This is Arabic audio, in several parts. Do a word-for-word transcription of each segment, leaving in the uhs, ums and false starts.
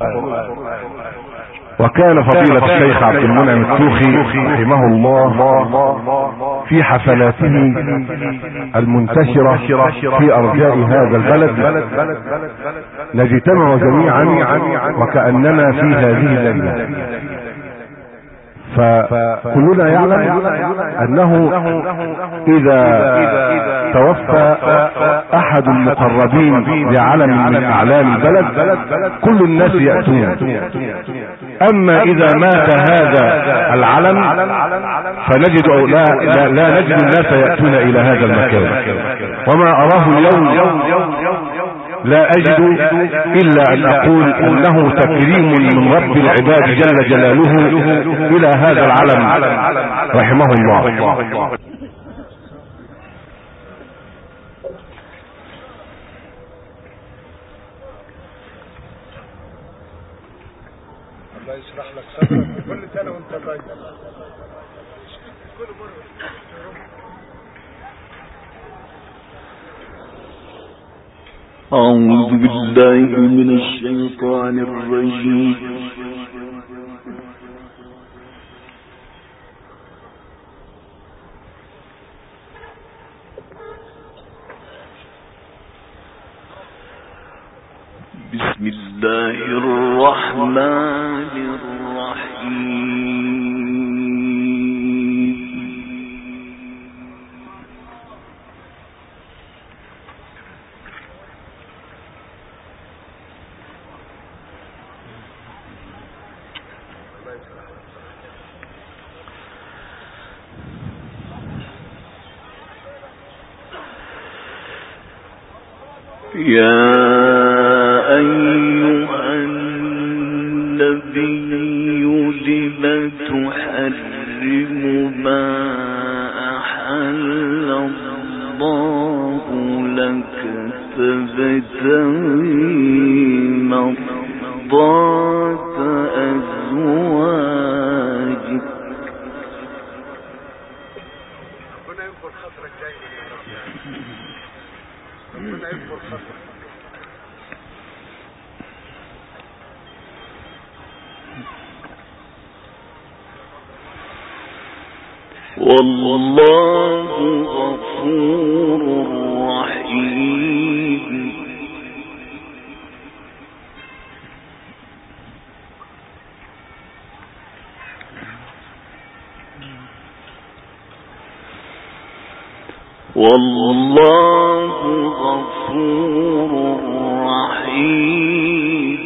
وكان فضيلة الشيخ عبد المنعم التوخي رحمه الله في حفلاته المنتشرة في أرجاء هذا البلد نجتمع جميعا وكأننا في هذه الليلة. فكلنا يعلم أنه إذا توفى أحد المقربين لعلم من أعلام البلد كل الناس يأتون، أما إذا مات هذا العلم فنجد أو لا, لا, لا نجد الناس يأتون إلى هذا المكان. وما أراه اليوم لا أجد إلا أن أقول أنه تكريم من رب العباد جل جلاله إلى هذا العلم رحمه الله. الله يشرح لك صدرك كل سنة وانت طيب. أعوذ بالله من الشيطان الرجيم. بسم الله الرحمن الرحيم. يا أيها النبي لم تحرم ما أحل الله لك تبتغي مرضات أزواجك. ربنا يكبر خاطرك دايما يا رب. ربنا يكبر خاطرك. والله غفور رحيم. والله غفور رحيم.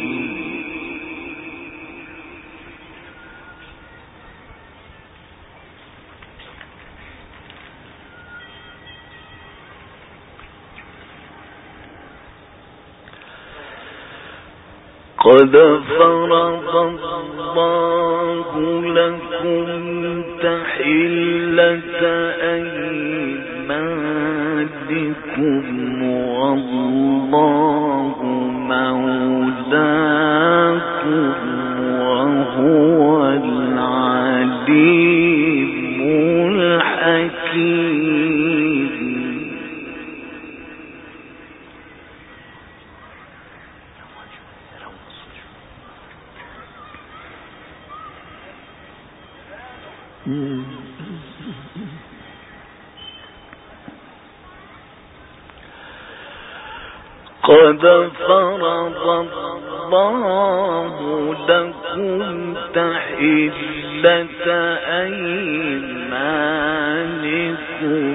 قد فرض الله لكم تحلة أيمانكم والله مولاكم وهو العليم الحكيم. قد فرض الله لكم تحلة أيمانكم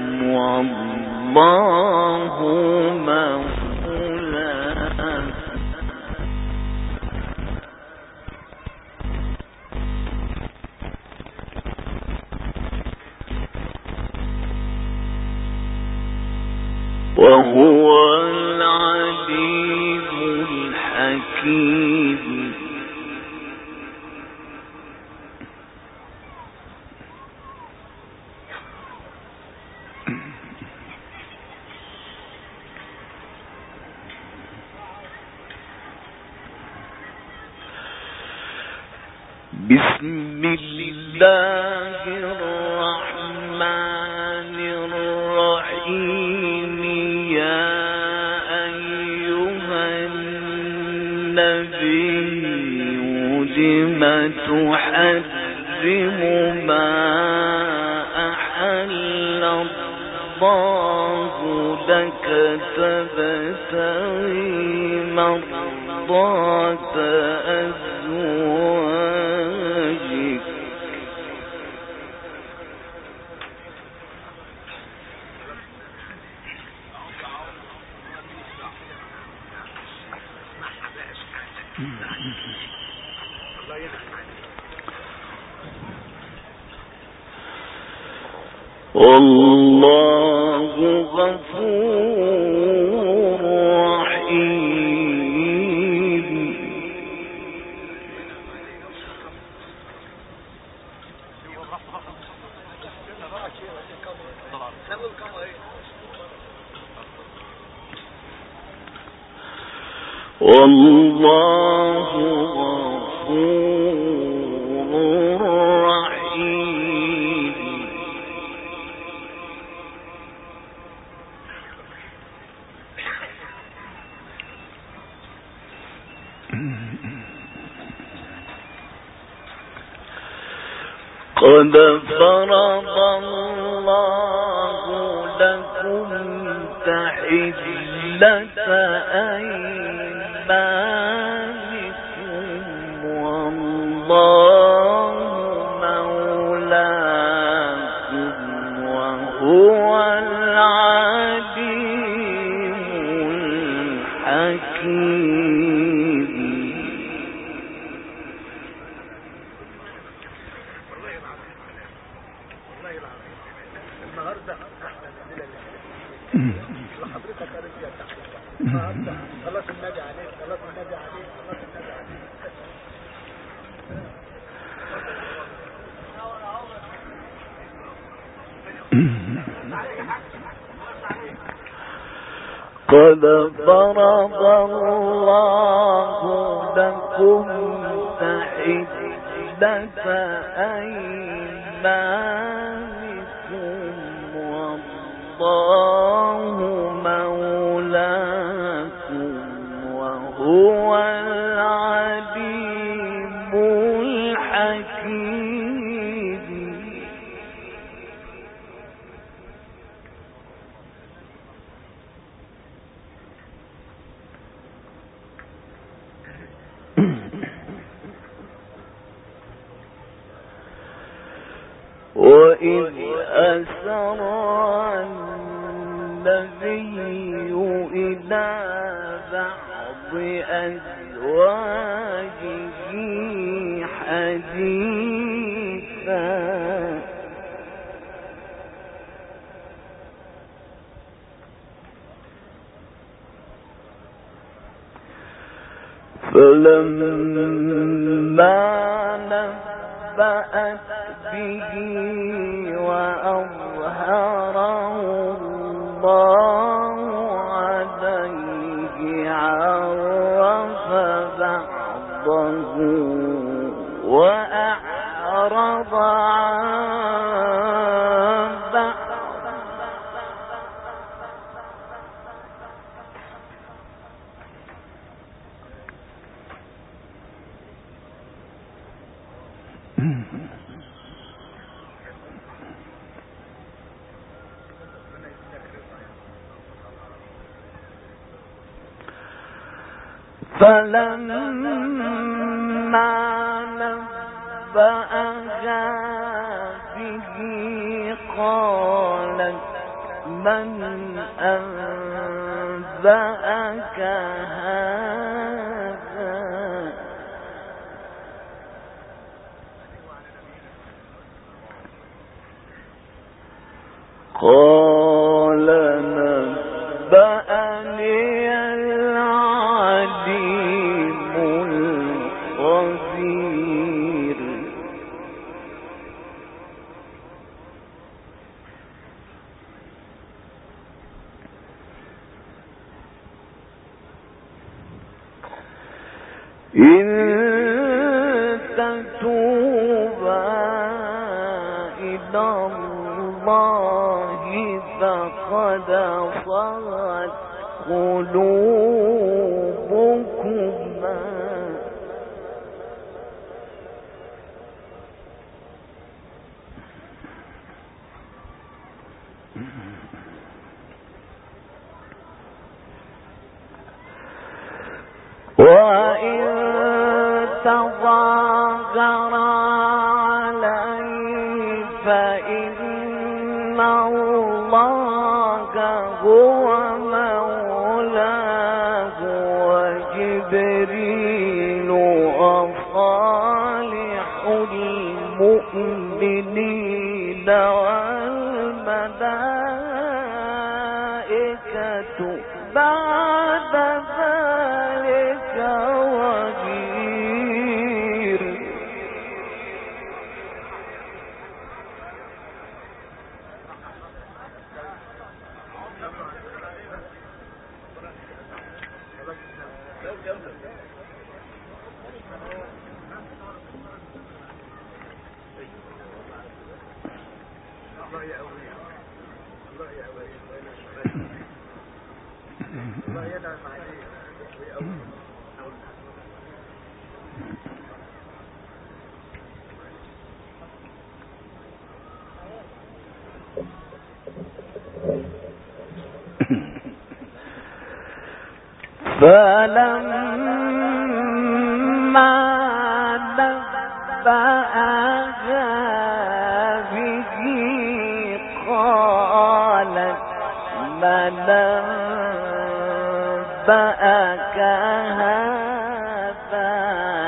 والله مولاكم وهو العليم الحكيم. بسم الله الرحمن الرحيم. يا أيها النبي لم تحرم ما أحل الله لك تبتغي مرضات أزواجك والله غفور رحيم. والله غفور رحيم. قد فرض الله لكم تحلة أيمانكم والله مولاكم وهو العليم الحكيم. النهارده احنا الليله حضرتك قالت لي النهارده خلاص النبي عليك خلاص النبي عليك خلاص النبي عليك. قد فرض الله لكم تحلة أيمانكم والله مولاكم وهو العليم الحكيم. وإذ أسر النبي إلى بعض أزواجه حديثا فلما نبأت به وأظهره الله عليه عرف بعضه وأعرض عن بعض. فلما نبأها به قالت من أنبأك هذا قال نبأني العليم الخبير. إن تتوبا إلى الله فقد صغت قلوبكما تظاهر عليه فإن الله هو مولاه وجبريل وصالح المؤمنين والملائكة بعد ذلك ظهير. فلما نبأها به قالت من نبأك هذا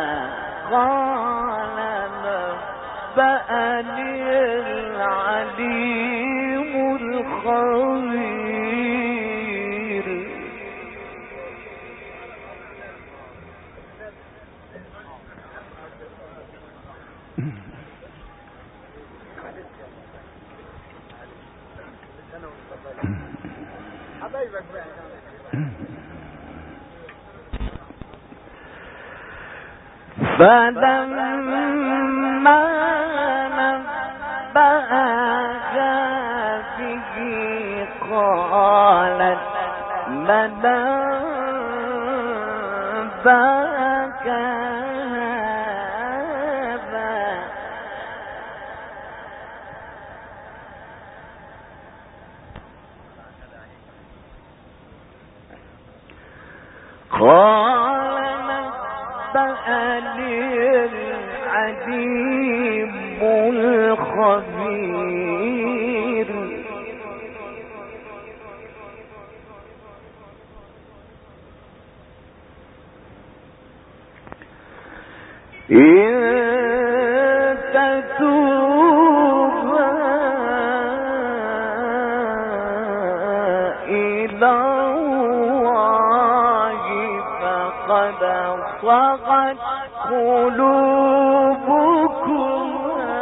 قال نبأني العليم الخبير. فلما نبأها به قالت من نبأك هذا قال نبأني العليم الخبير. إن تتوبا إلى الله فقد صغت قلوبكما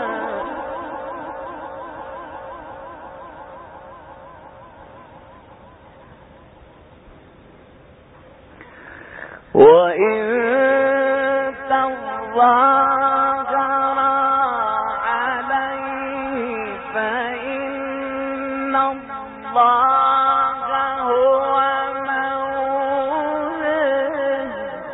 وإن تظاهر عليه فإن الله هو مولاه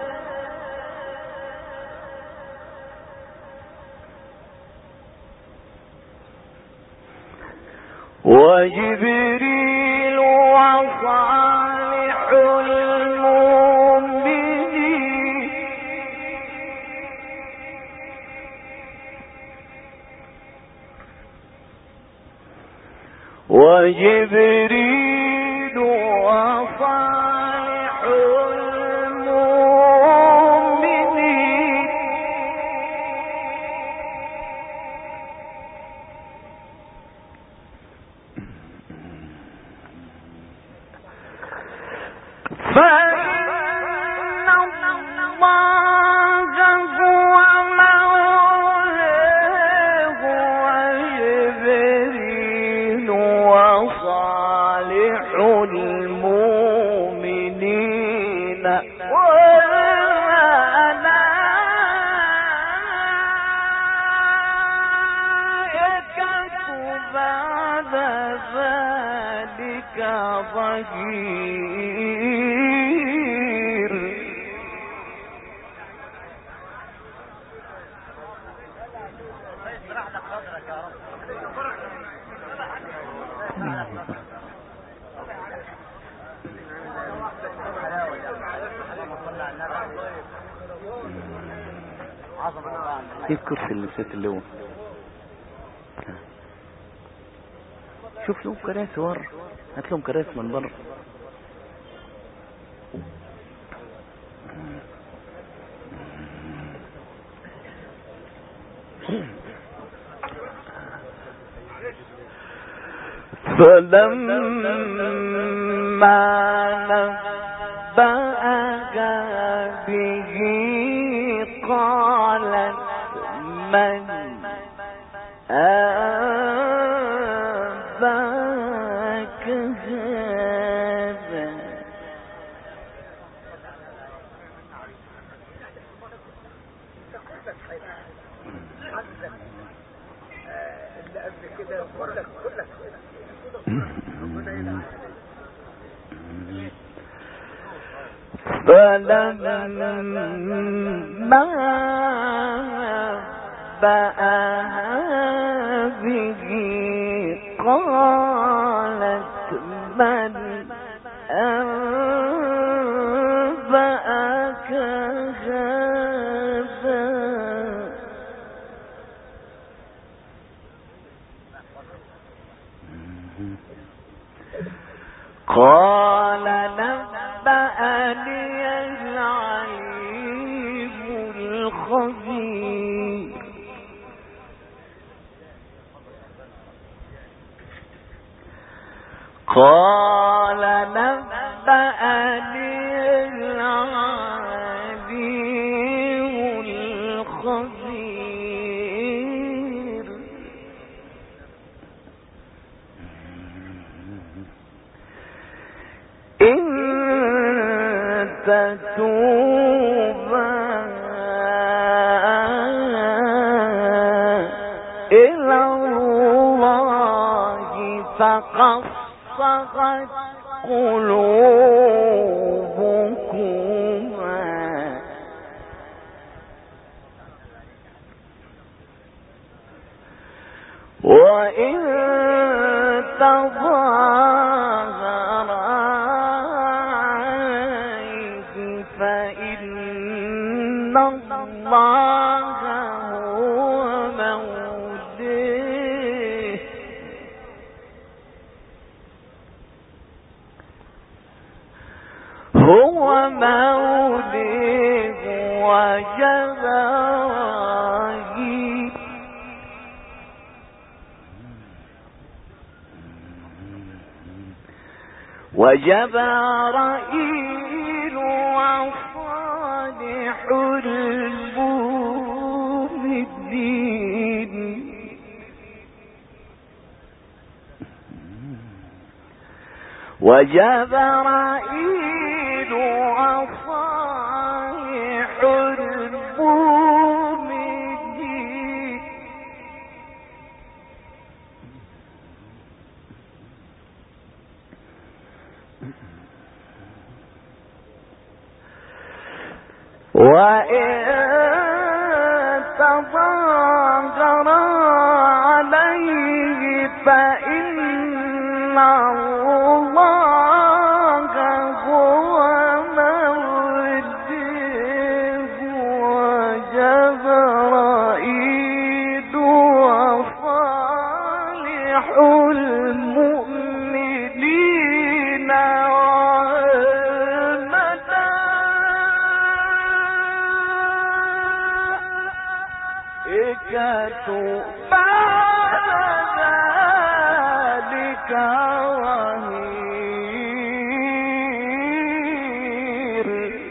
وجبريل وصالح المؤمنين وجبريل وصالح المؤمنين فإن الله هو مولاه وجبريل وصالح المؤمنين والملائكة بعد ذلك ظهير. ايه الكرسي اللي ست اللي هو شوف لهم كراسي ورا، هات لهم كراسي من بره. فلما نبأها به قالت من أنبأك هذا اللي قبل كده كلك كلك فلما بأها به قالت من أنبأك هذا قال نبأني العليم الخبير قال نبأني العليم الخبير إن تتوبا إلى الله فقد صغت قلوبكما وإن تظاهر عليه فإن الله هو مولاه هو مولاه وجبرائيل وجبرائيل وصالح المؤمنين وجبرائيل وصالح المؤمنين وإن تظاهر عليه فإن الله هو مولاه وجبرائيل وصالح المؤمنين والملائكة بعد ذلك ظهير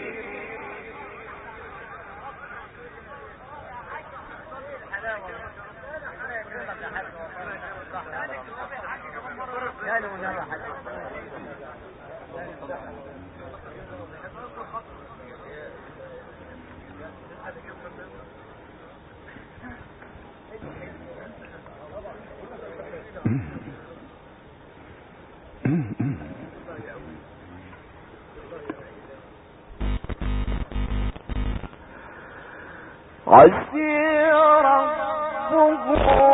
عسى ربه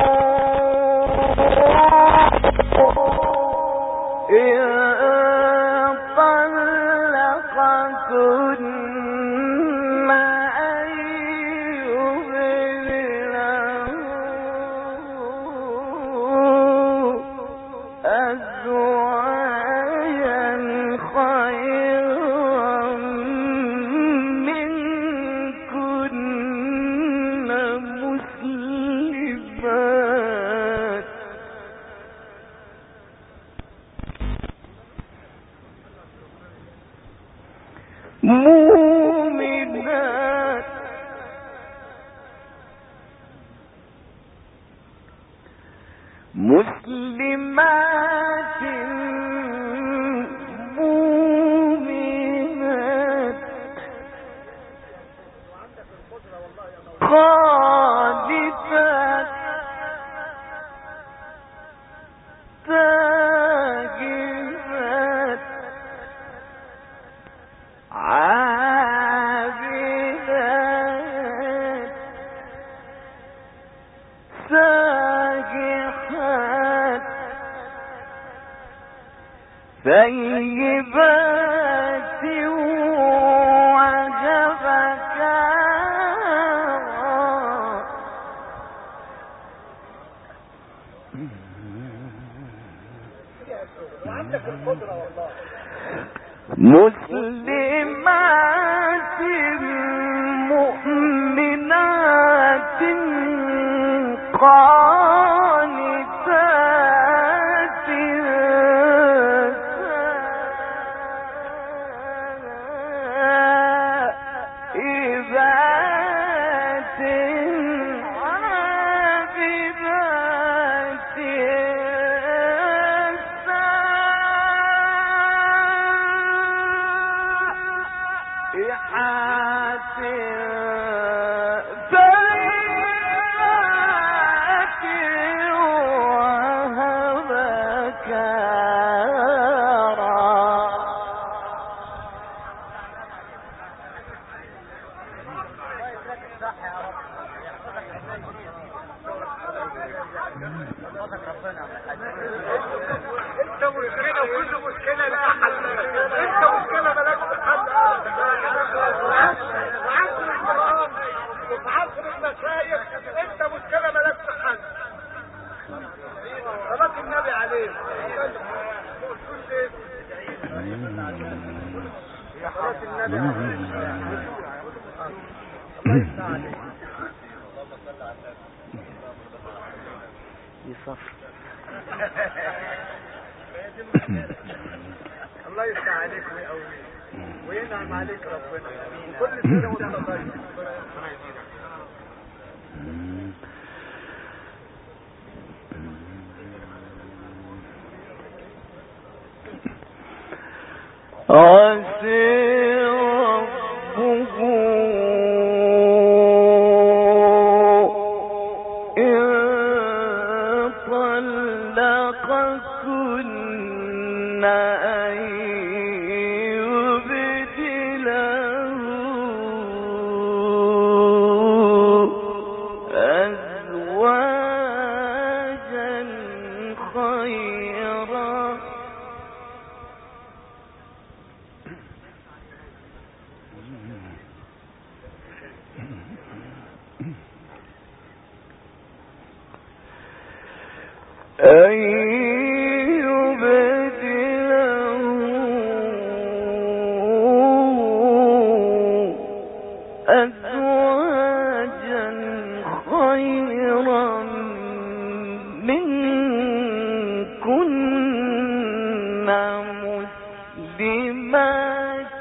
إن طلقكن أن يبدله مسلمات مؤمنات قانتات تائبات عابدات سائحات ثيبات وأبكارا مسلمات مؤمنات قانتات تائبات عابدات سائحات ثيبات وأبكارا. انت مشكلة وكل مشكلة لها حل. انت مشكلة ملاك حل. وعصر الكرام وفي عصر المشايخ انت مشكلة ملاك حل. صلاة النبي عليه. يا صلاة النبي عليه. يصفر. الله يفتح عليك ويقويك وينعم عليك ربنا وكل سنة وانت طيب. عسى ربه إن طلقكن أن يبدله أزواجا خيرا أن يبدله أزواجا خيرا منكن مسلمات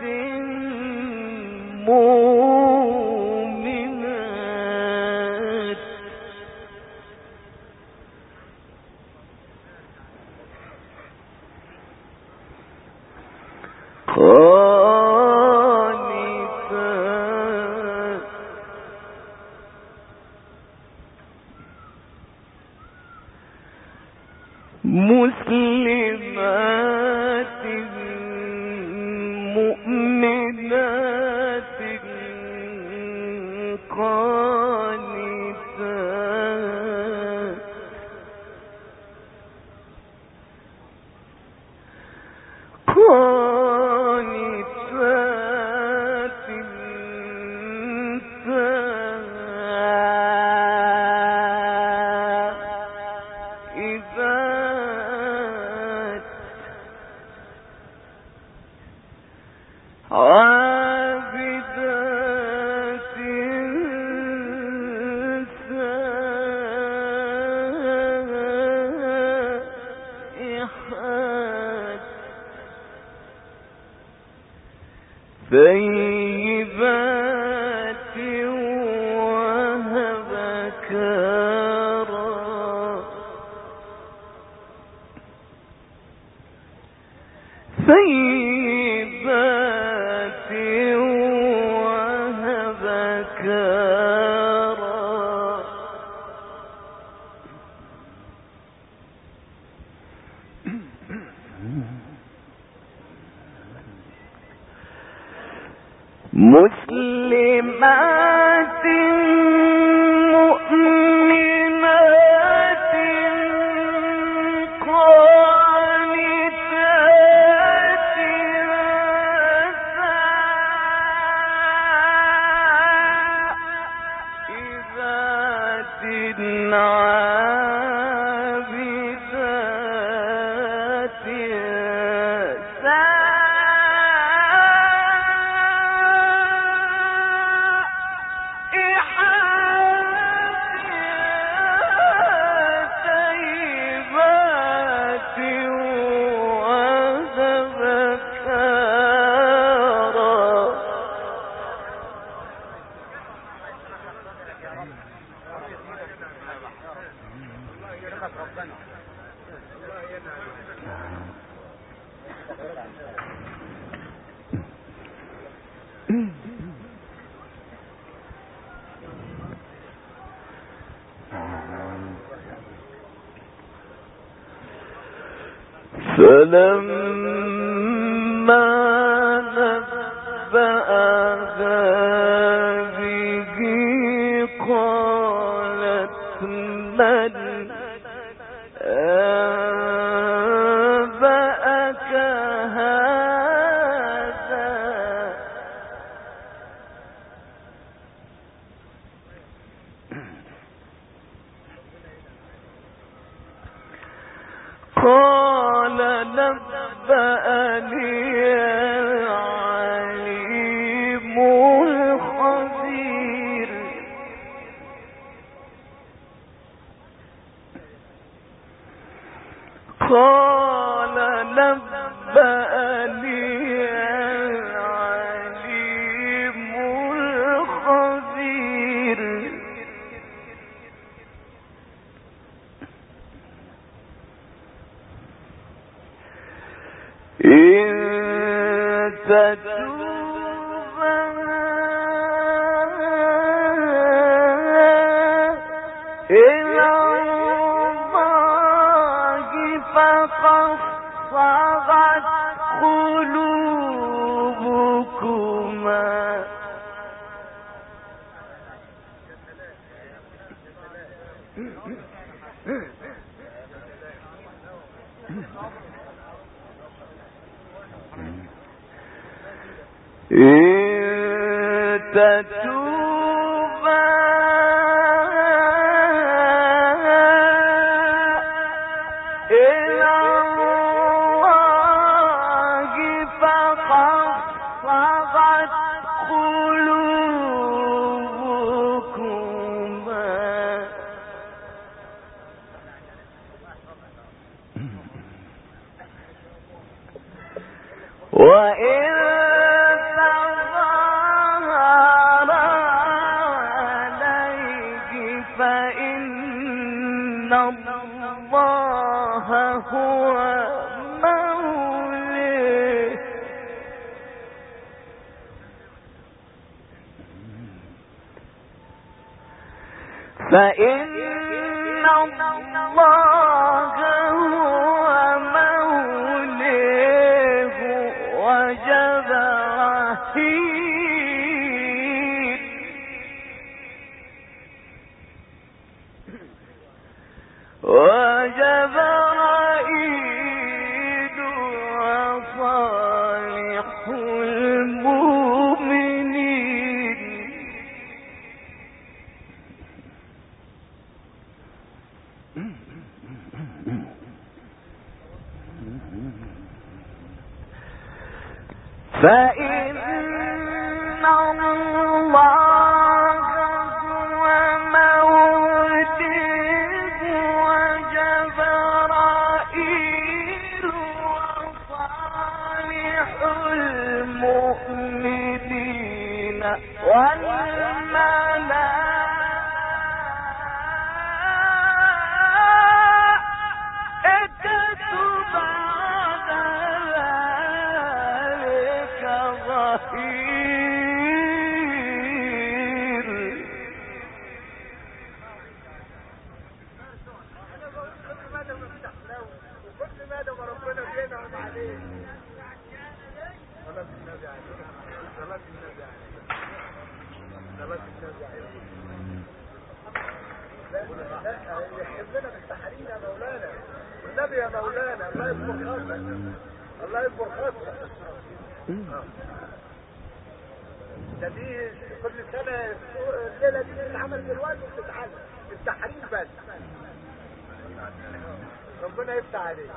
مؤمنات قانتات مسلمات مؤمنات قانتات قانتات تائبات عابدات سائحات ثيبات وأبكارا. ثيبات وهبكارا مسلمات مؤمنات قانتات سائبات فلما نبأها به قالت من أنبأك هذا قال نبأني العليم الخبير قال نبأني العليم الخبير إن تتوبا إلى الله فقد صغت قلوبكما إن تتوبا إلى الله فقد صغت قلوبكما وإن فإن الله هو مولاه فإن الله هو مولاه وجبرائيل وجبرائيل وصالح المؤمنين فإن الله هو مولاه وجبرائيل وصالح المؤمنين والملائكة بعد ذلك يحبنا بالتحريم يا مولانا والنبي يا مولانا. الله يكبر خاطرك، الله يكبر خاطرك. ده دي كل سنه الليله دي بتتعمل دلوقتي وبتتعلم التحريم بس. ربنا يفتح عليك.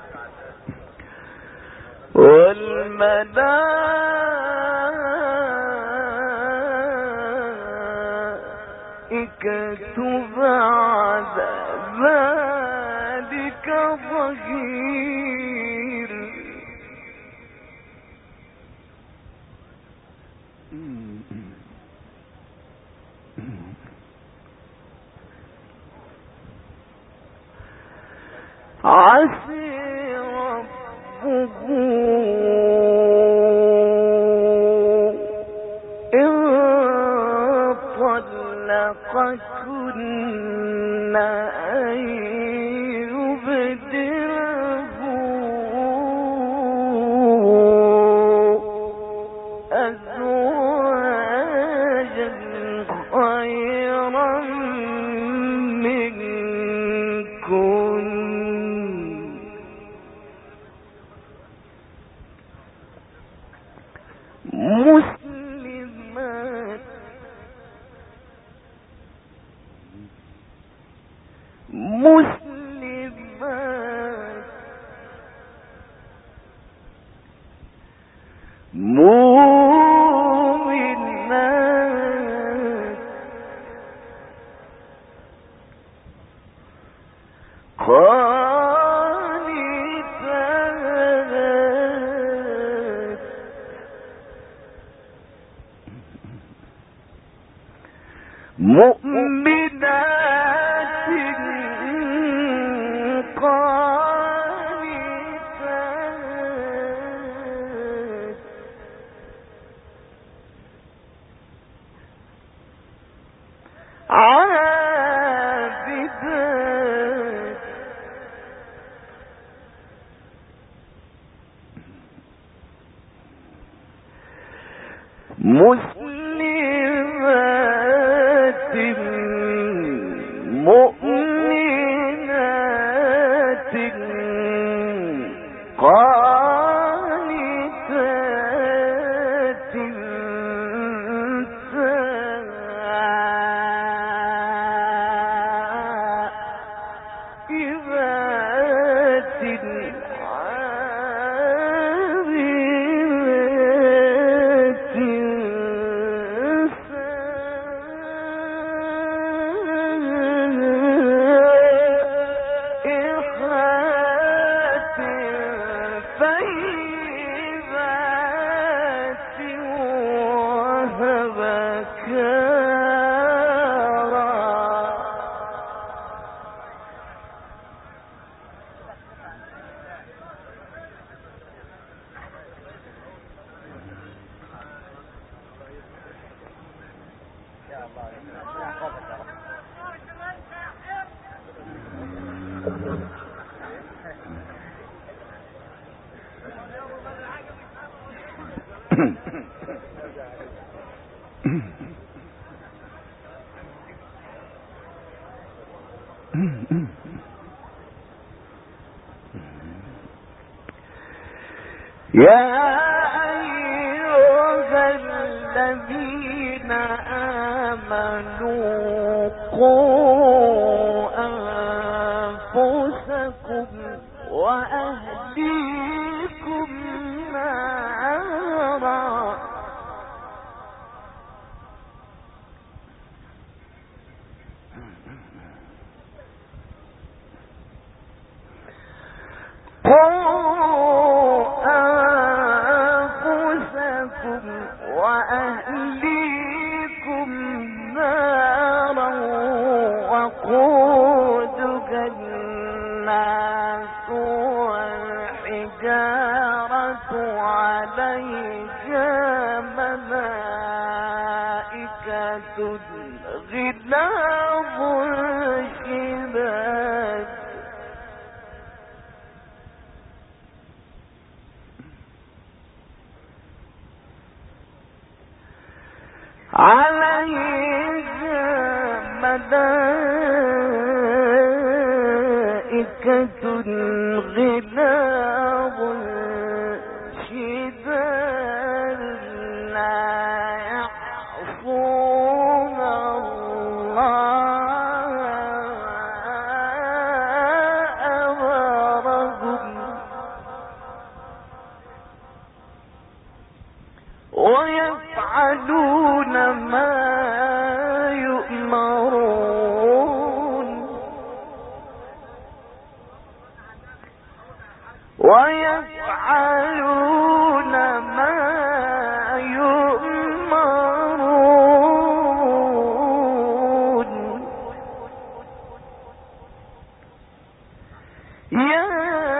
والملائكة بعد ذلك ظهير. عسى ربه إن طلقكن أن يبدله أزواجا خيرا منكن مسلمات مسلمات مؤمنات قانتات مؤمنات قانتات عابدات مسلمات مؤمنات قانتات تائبات يا أيها الذين آمنوا قوا أنفسكم وأهليكم نارا وأهليكم نارا وقودها الناس والحجارة عليها ملائكة غلاظ شداد عليها ملائكة غلاظ شداد لا يعصون الله أمرهم ويفعلون ما يؤمرون ويفعلون ما يؤمرون يا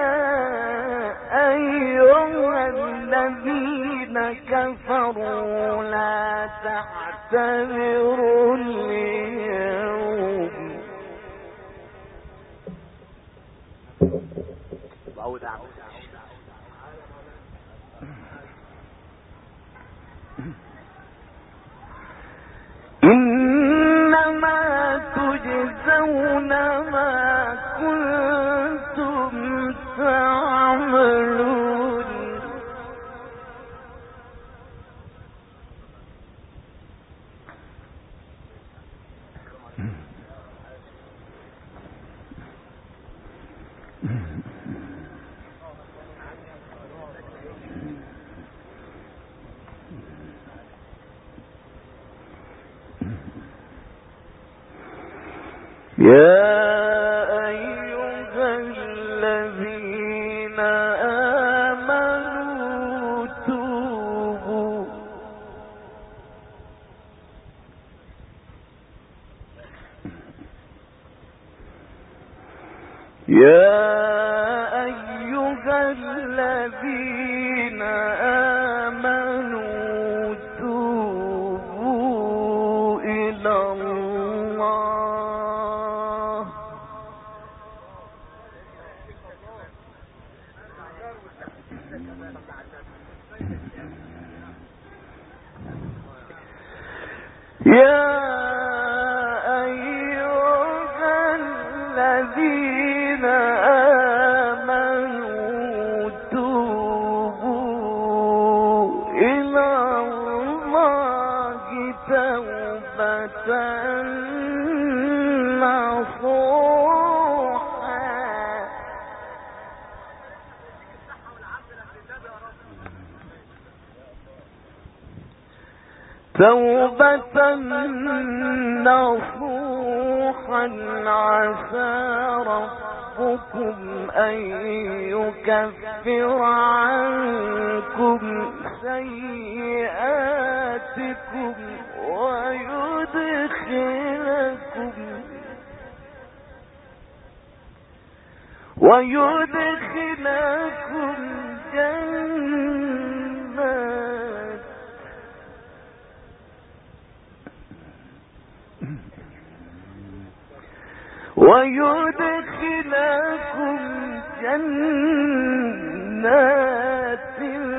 أيها الذين كفروا لا تعتذروا اليوم إنما تجزون ما كنتم تعملون يا أيها الذين آمنوا توبوا يا أيها الذين آمنوا توبوا إلى الله يا أيها الذين آمنوا توبوا إلى الله توبة نصوحا توبة نصوحا عسى ربكم أن يكفر عنكم سيئاتكم ويدخلكم ويدخلكم جنات ويدخلكم جنات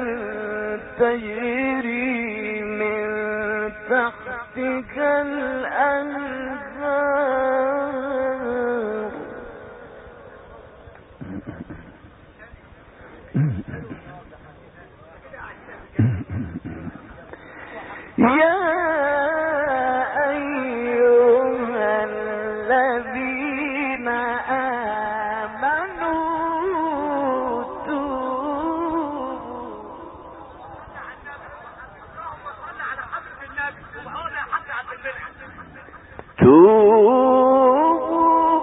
تجري من تحتها الأنهار يا أيها الذين آمنوا توبوا توبوا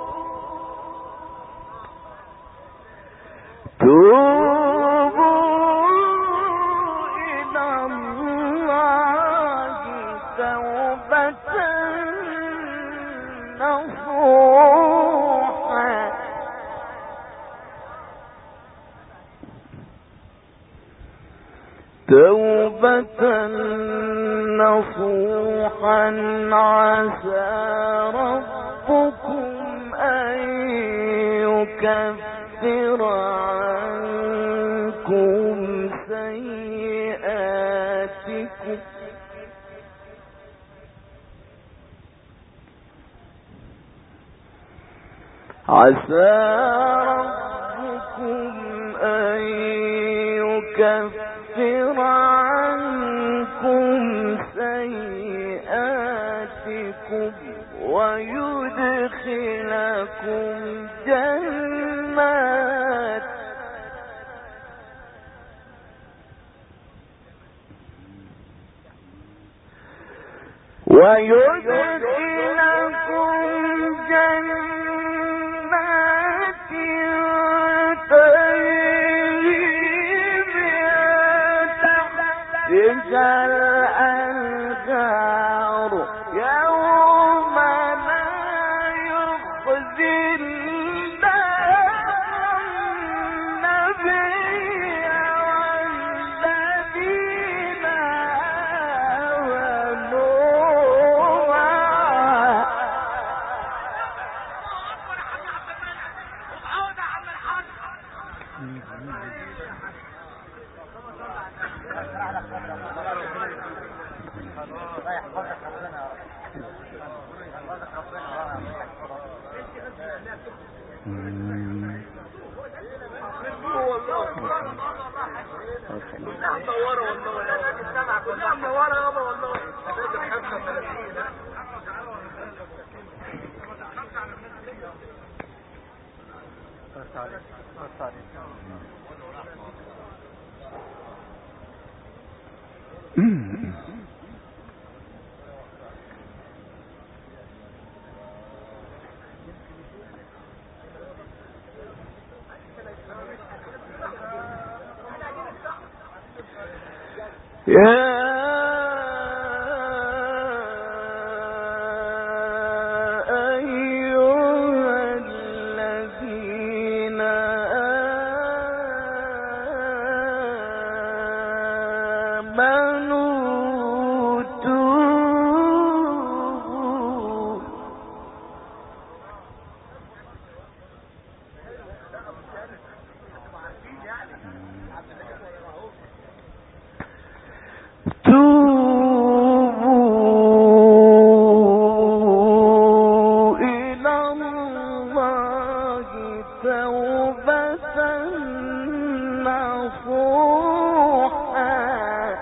توبوا إلى الله توبة نصوحا توبة نصوحا عسى ربكم أن يكفر عنكم سيئاتكم عسى ربكم أن يكفر عنكم سيئاتكم ويدخلكم جنات ويدخلكم جنات تجري من تحتها الأنهار يوم لا يخزي النبي والذين آمنوا معه يا أيها الذين آمنوا توبوا توبوا إلى الله توبة نصوحا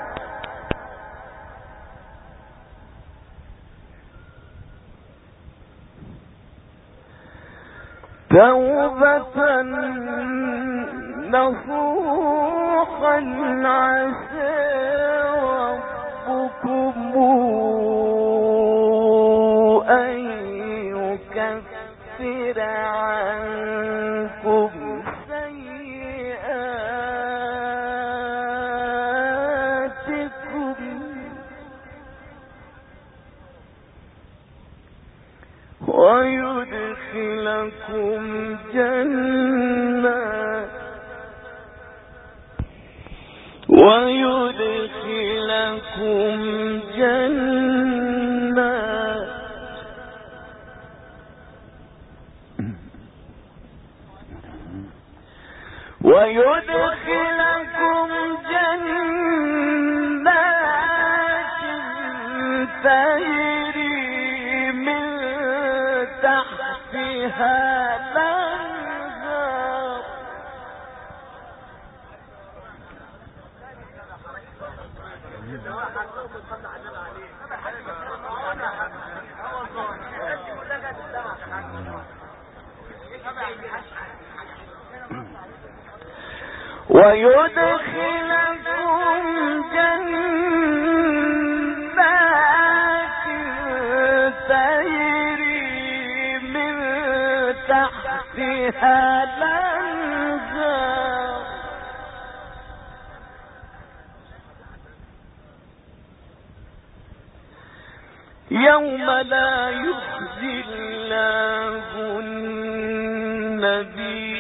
توبة نصوحا عسى ربكم أن يكفر عنكم سيئاتكم ويدخلكم جنات ويدخلكم جنات ويدخلكم جنات تجري من تحتها الأنهار ويدخلكم جنات تجري من تحتها الأنهار يوم لا يخزي الله النبي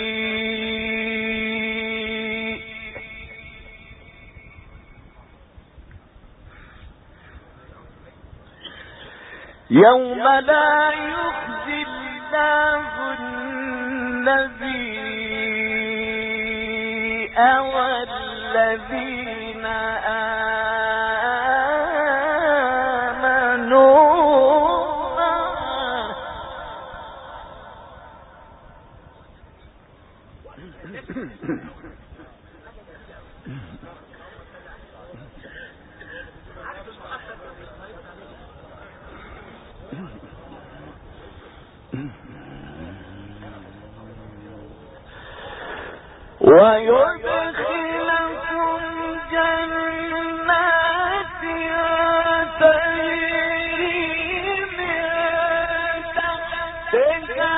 يوم لا يخزي الله النبي والذين آمنوا معه ويدخلكم جنات تجري من تحتها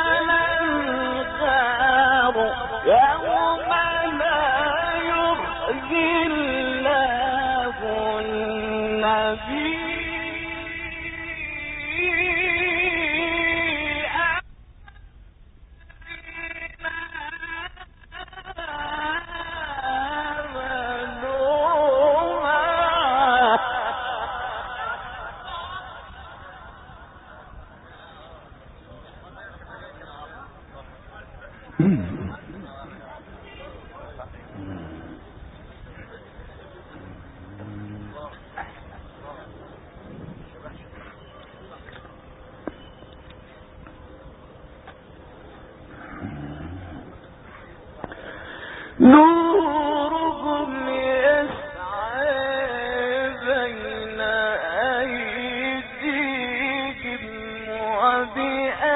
الأنهار يوم لا يخزي الله النبي نورهم يسعى بين أيديهم وبأيديهم